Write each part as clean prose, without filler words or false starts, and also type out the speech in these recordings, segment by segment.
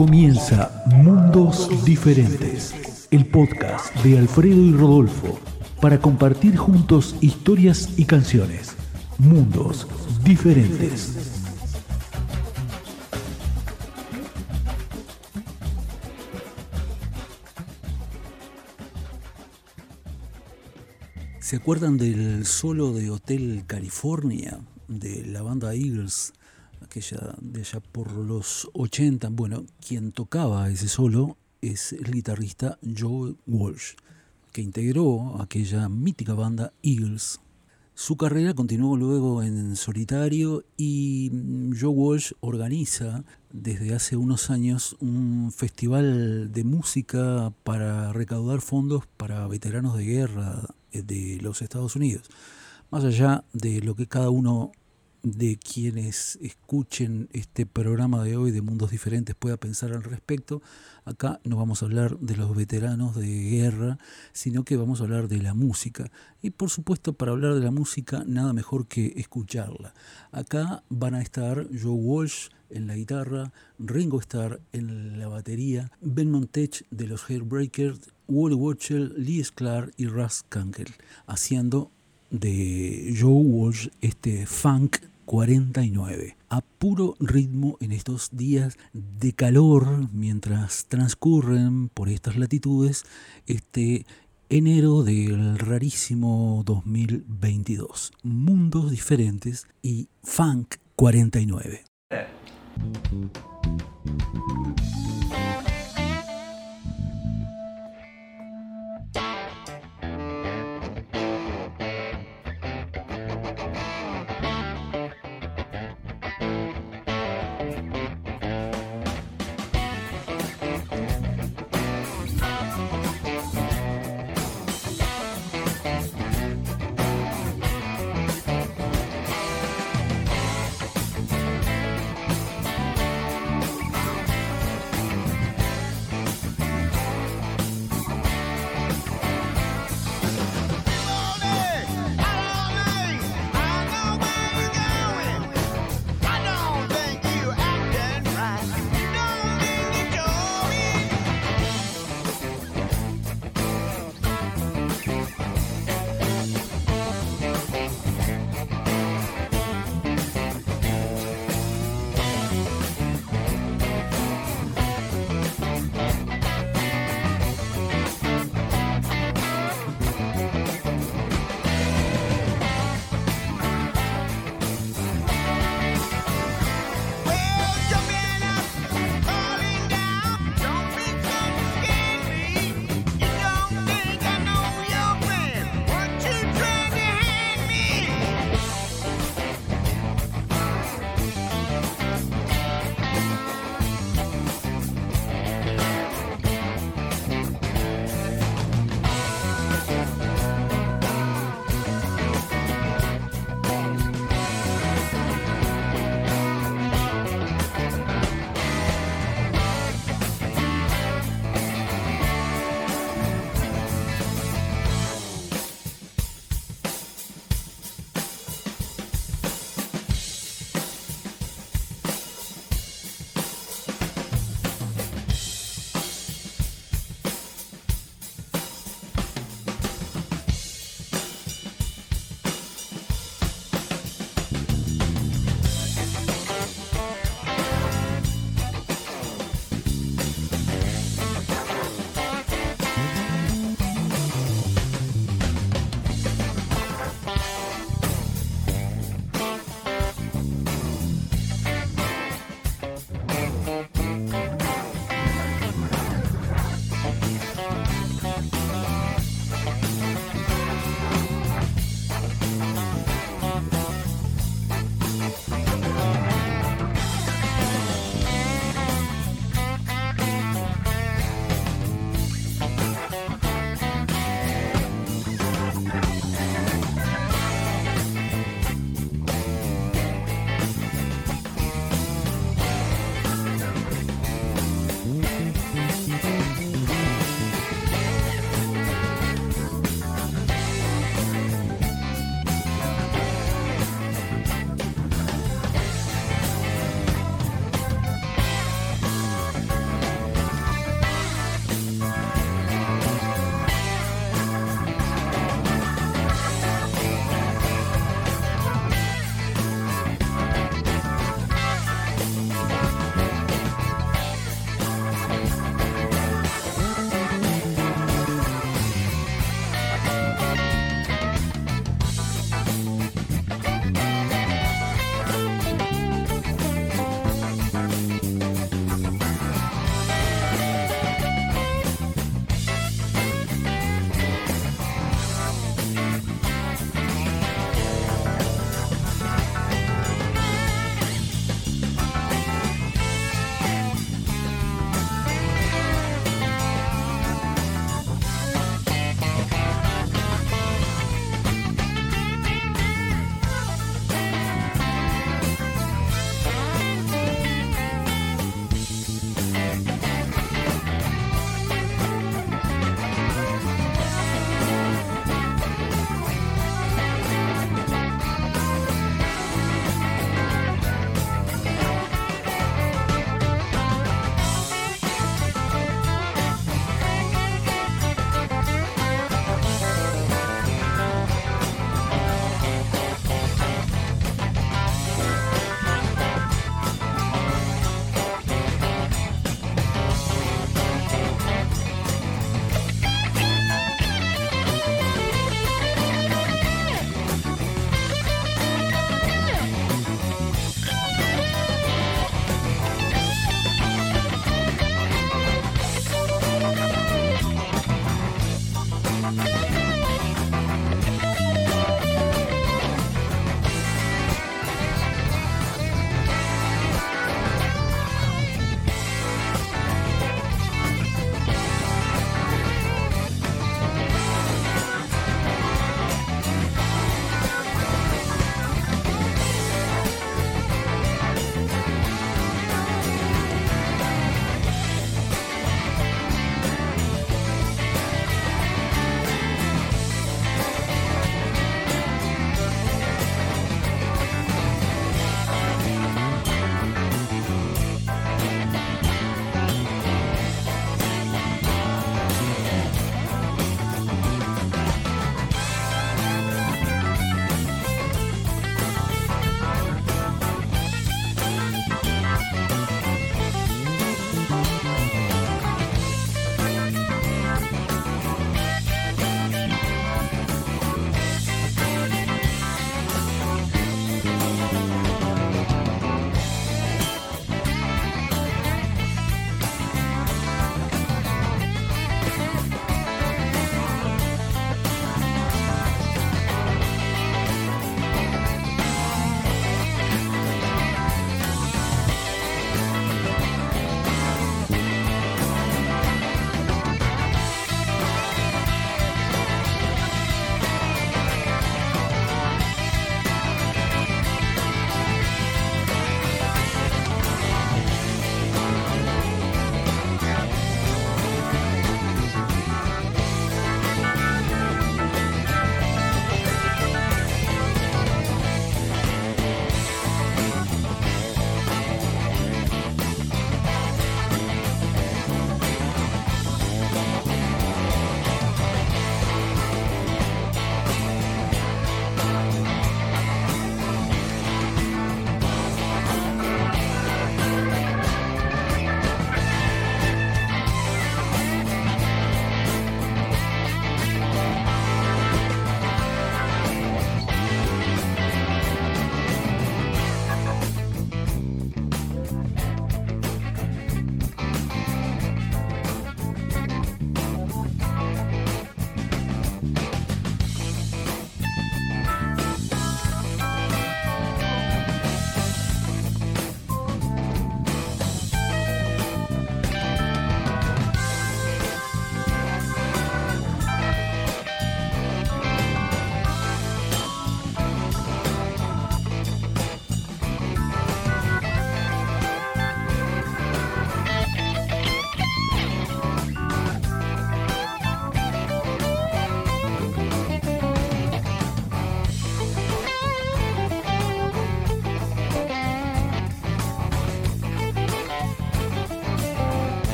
Comienza Mundos Diferentes, el podcast de Alfredo y Rodolfo, para compartir juntos historias y canciones. Mundos Diferentes. ¿Se acuerdan del solo de Hotel California de la banda Eagles? Aquella de allá por los 80. Bueno, quien tocaba ese solo es el guitarrista Joe Walsh, que integró aquella mítica banda Eagles. Su carrera continuó luego en solitario y Joe Walsh organiza desde hace unos años un festival de música para recaudar fondos para veteranos de guerra de los Estados Unidos. Más allá de lo que cada uno de quienes escuchen este programa de hoy de Mundos Diferentes pueda pensar al respecto, acá no vamos a hablar de los veteranos de guerra, sino que vamos a hablar de la música. Y por supuesto, para hablar de la música, nada mejor que escucharla. Acá van a estar Joe Walsh en la guitarra, Ringo Starr en la batería, Ben Montage de los Heartbreakers, Wally Wachtel, Lee Sklar y Russ Kunkel, haciendo de Joe Walsh este funk 49, a puro ritmo en estos días de calor, mientras transcurren por estas latitudes este enero del rarísimo 2022. Mundos Diferentes y Funk 49.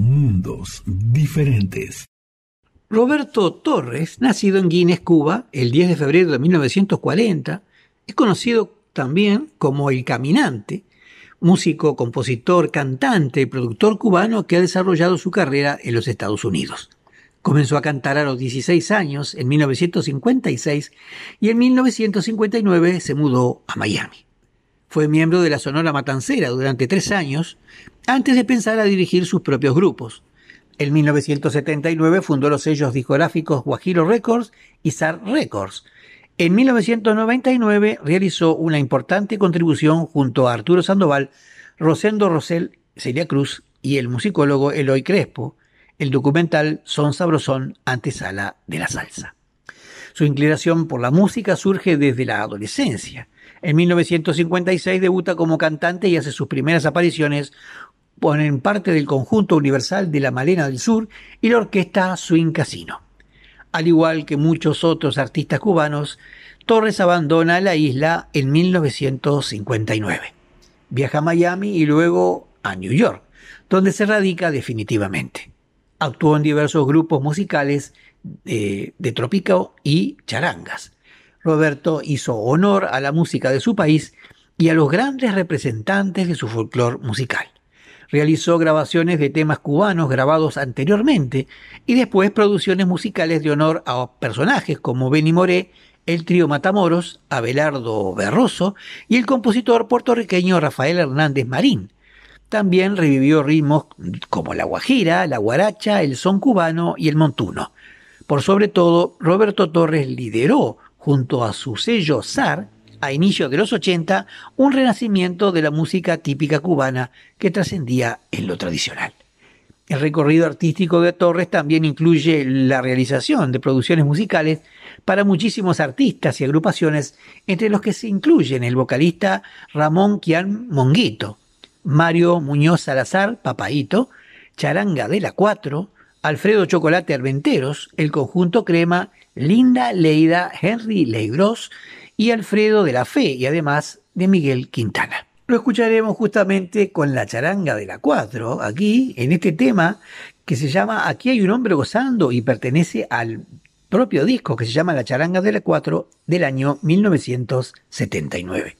mundos diferentes. Roberto Torres, nacido en Guinness, Cuba, el 10 de febrero de 1940, es conocido también como El Caminante, músico, compositor, cantante y productor cubano que ha desarrollado su carrera en los Estados Unidos. Comenzó a cantar a los 16 años en 1956 y en 1959 se mudó a Miami. Fue miembro de la Sonora Matancera durante 3 años antes de pensar a dirigir sus propios grupos. En 1979 fundó los sellos discográficos Guajiro Records y SAR Records. En 1999 realizó una importante contribución junto a Arturo Sandoval, Rosendo Rosell, Celia Cruz y el musicólogo Eloy Crespo, el documental Son Sabrosón, antesala de la salsa. Su inclinación por la música surge desde la adolescencia. En 1956 debuta como cantante y hace sus primeras apariciones en parte del Conjunto Universal de la Malena del Sur y la orquesta Swing Casino. Al igual que muchos otros artistas cubanos, Torres abandona la isla en 1959. Viaja a Miami y luego a New York, donde se radica definitivamente. Actuó en diversos grupos musicales de trópico y charangas. Roberto hizo honor a la música de su país y a los grandes representantes de su folclore musical. Realizó grabaciones de temas cubanos grabados anteriormente y después producciones musicales de honor a personajes como Benny Moré, el trío Matamoros, Abelardo Berroso y el compositor puertorriqueño Rafael Hernández Marín. También revivió ritmos como la guajira, la guaracha, el son cubano y el montuno. Por sobre todo, Roberto Torres lideró, junto a su sello SAR, a inicios de los 80, un renacimiento de la música típica cubana que trascendía en lo tradicional. El recorrido artístico de Torres también incluye la realización de producciones musicales para muchísimos artistas y agrupaciones, entre los que se incluyen el vocalista Ramón Quián Monguito, Mario Muñoz Salazar, Papaíto, Charanga de la Cuatro, Alfredo Chocolate Armenteros, el Conjunto Crema, Linda Leida, Henry Leigros y Alfredo de la Fe, y además de Miguel Quintana. Lo escucharemos justamente con la Charanga de la Cuatro, aquí en este tema que se llama Aquí hay un hombre gozando y pertenece al propio disco que se llama La Charanga de la Cuatro del año 1979.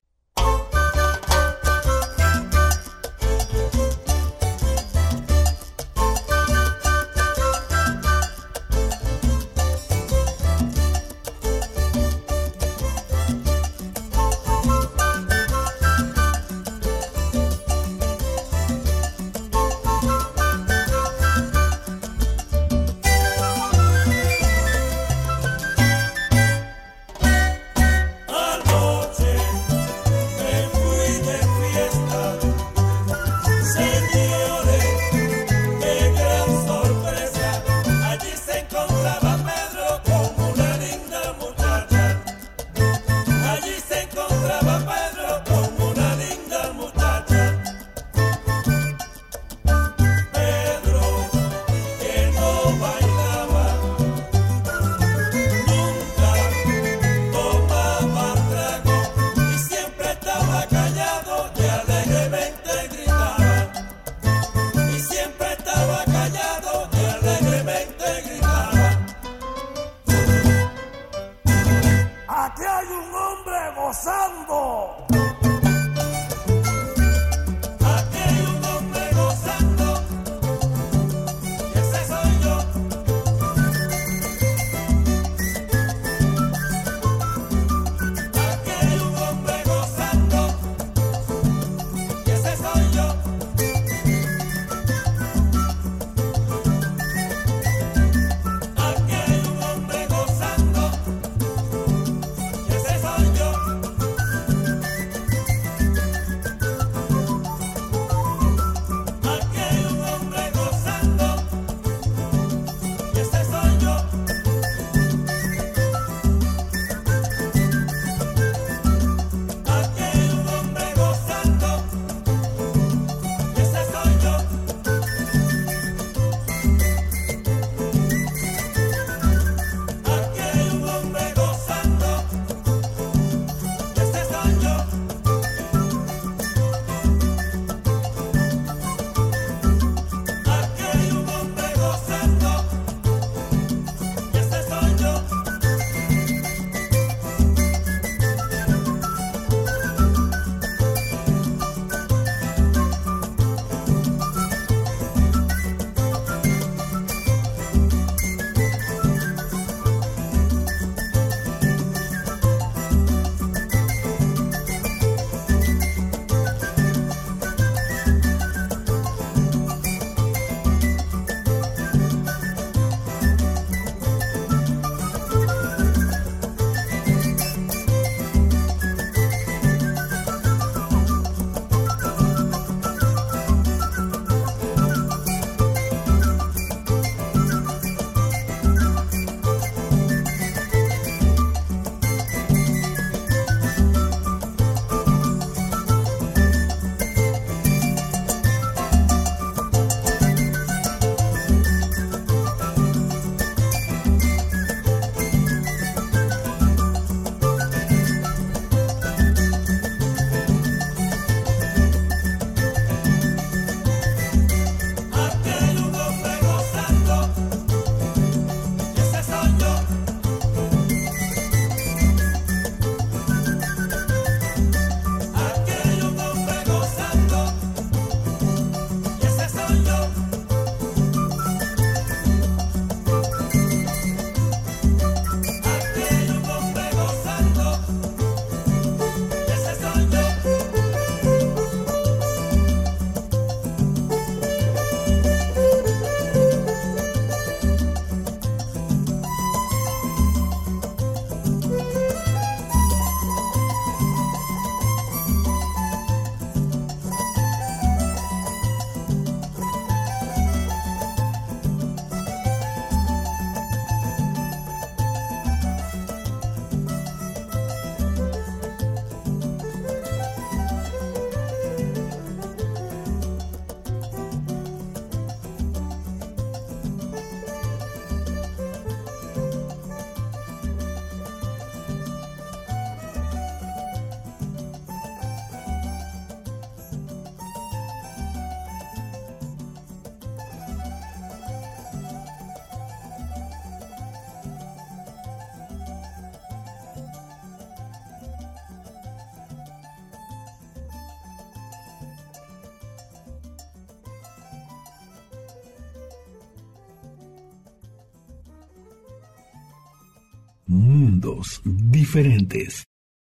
Mundos diferentes.